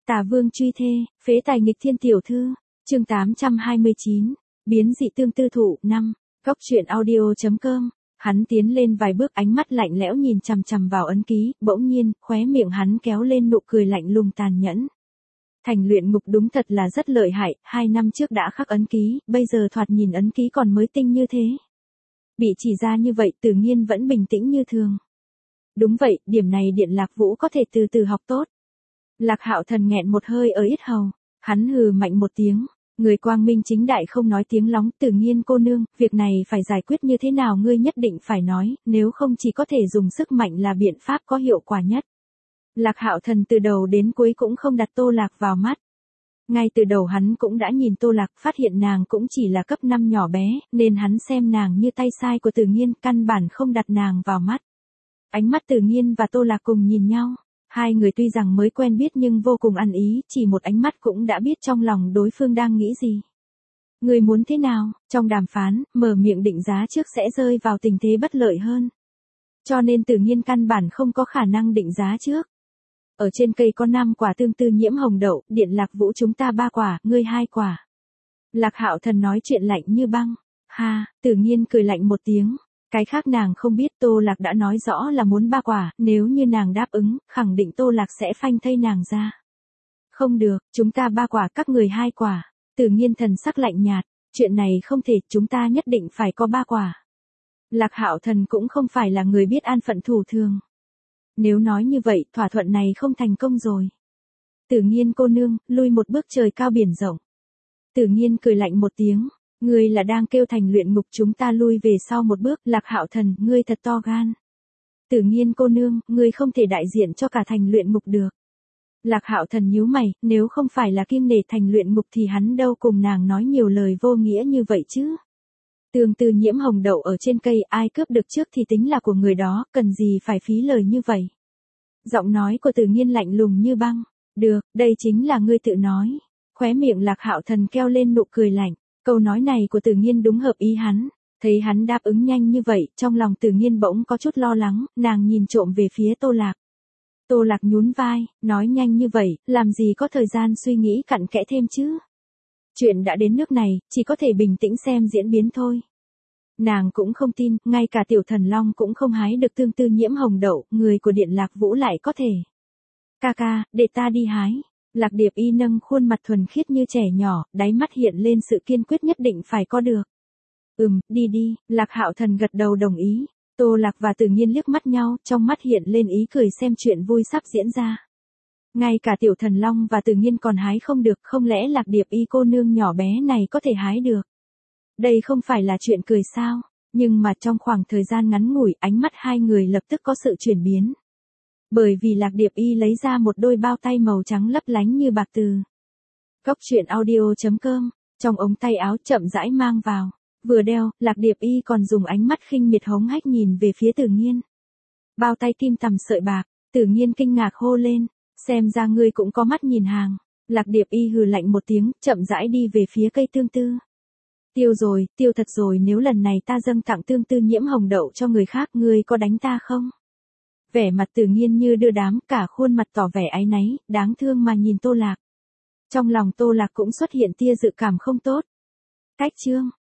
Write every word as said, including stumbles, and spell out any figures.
Tà vương truy thê, phế tài nghịch thiên tiểu thư, chương tám trăm hai mươi chín, biến dị tương tư thụ, năm, Cốc truyện audio chấm com. Hắn tiến lên vài bước, ánh mắt lạnh lẽo nhìn chằm chằm vào ấn ký, bỗng nhiên, khóe miệng hắn kéo lên nụ cười lạnh lùng tàn nhẫn. Thành luyện ngục đúng thật là rất lợi hại, hai năm trước đã khắc ấn ký, bây giờ thoạt nhìn ấn ký còn mới tinh như thế. Bị chỉ ra như vậy, Tử Nghiên vẫn bình tĩnh như thường. Đúng vậy, điểm này Điện Lạc Vũ có thể từ từ học tốt. Lạc Hạo Thần nghẹn một hơi ở yết hầu, hắn hừ mạnh một tiếng, người quang minh chính đại không nói tiếng lóng. Tử Nghiên cô nương, việc này phải giải quyết như thế nào ngươi nhất định phải nói, nếu không chỉ có thể dùng sức mạnh là biện pháp có hiệu quả nhất. Lạc Hạo Thần từ đầu đến cuối cũng không đặt Tô Lạc vào mắt. Ngay từ đầu hắn cũng đã nhìn Tô Lạc, phát hiện nàng cũng chỉ là cấp năm nhỏ bé, nên hắn xem nàng như tay sai của Tử Nghiên, căn bản không đặt nàng vào mắt. Ánh mắt Tử Nghiên và Tô Lạc cùng nhìn nhau, hai người tuy rằng mới quen biết nhưng vô cùng ăn ý, chỉ một ánh mắt cũng đã biết trong lòng đối phương đang nghĩ gì. Người muốn thế nào, trong đàm phán, mở miệng định giá trước sẽ rơi vào tình thế bất lợi hơn. Cho nên Tử Nghiên căn bản không có khả năng định giá trước. Ở trên cây có năm quả tương tư nhiễm hồng đậu, Điện Lạc Vũ chúng ta ba quả, ngươi hai quả. Lạc Hạo Thần nói chuyện lạnh như băng. Ha, Tử Nghiên cười lạnh một tiếng. Cái khác nàng không biết, Tô Lạc đã nói rõ là muốn ba quả, nếu như nàng đáp ứng, khẳng định Tô Lạc sẽ phanh thây nàng ra. Không được, chúng ta ba quả các người hai quả. Tử Nghiên thần sắc lạnh nhạt, chuyện này không thể, chúng ta nhất định phải có ba quả. Lạc Hạo Thần cũng không phải là người biết an phận thủ thường. Nếu nói như vậy, thỏa thuận này không thành công rồi. Tử Nghiên cô nương, lui một bước trời cao biển rộng. Tử Nghiên cười lạnh một tiếng, ngươi là đang kêu Thành luyện ngục chúng ta lui về sau một bước. Lạc Hạo Thần, ngươi thật to gan. Tử Nghiên cô nương, ngươi không thể đại diện cho cả Thành luyện ngục được. Lạc Hạo Thần nhíu mày, nếu không phải là kiêng nể Thành luyện ngục thì hắn đâu cùng nàng nói nhiều lời vô nghĩa như vậy chứ. Tương tư nhiễm hồng đậu ở trên cây, ai cướp được trước thì tính là của người đó, cần gì phải phí lời như vậy. Giọng nói của Tử Nghiên lạnh lùng như băng. Được, đây chính là ngươi tự nói. Khóe miệng Lạc Hạo Thần keo lên nụ cười lạnh. Câu nói này của Tử Nghiên đúng hợp ý hắn. Thấy hắn đáp ứng nhanh như vậy, trong lòng Tử Nghiên bỗng có chút lo lắng, nàng nhìn trộm về phía Tô Lạc. Tô Lạc nhún vai, nói nhanh như vậy, làm gì có thời gian suy nghĩ cặn kẽ thêm chứ. Chuyện đã đến nước này, chỉ có thể bình tĩnh xem diễn biến thôi. Nàng cũng không tin, ngay cả Tiểu Thần Long cũng không hái được tương tư nhiễm hồng đậu, người của Điện Lạc Vũ lại có thể. Ca ca, để ta đi hái. Lạc Điệp Y nâng khuôn mặt thuần khiết như trẻ nhỏ, đáy mắt hiện lên sự kiên quyết nhất định phải có được. Ừm, đi đi, Lạc Hạo Thần gật đầu đồng ý. Tô Lạc và Tử Nghiên liếc mắt nhau, trong mắt hiện lên ý cười xem chuyện vui sắp diễn ra. Ngay cả Tiểu Thần Long và Tử Nghiên còn hái không được, không lẽ Lạc Điệp Y cô nương nhỏ bé này có thể hái được? Đây không phải là chuyện cười sao? Nhưng mà trong khoảng thời gian ngắn ngủi, ánh mắt hai người lập tức có sự chuyển biến. Bởi vì Lạc Điệp Y lấy ra một đôi bao tay màu trắng lấp lánh như bạc từ Cốc truyện audio chấm com, trong ống tay áo chậm rãi mang vào. Vừa đeo, Lạc Điệp Y còn dùng ánh mắt khinh miệt hống hách nhìn về phía Tử Nghiên. Bao tay kim tằm sợi bạc, Tử Nghiên kinh ngạc hô lên, xem ra ngươi cũng có mắt nhìn hàng. Lạc Điệp Y hừ lạnh một tiếng, chậm rãi đi về phía cây tương tư. Tiêu rồi, tiêu thật rồi, nếu lần này ta dâng tặng tương tư nhiễm hồng đậu cho người khác, ngươi có đánh ta không? Vẻ mặt Tử Nghiên như đưa đám, cả khuôn mặt tỏ vẻ áy náy, đáng thương mà nhìn Tô Lạc. Trong lòng Tô Lạc cũng xuất hiện tia dự cảm không tốt. Cách chương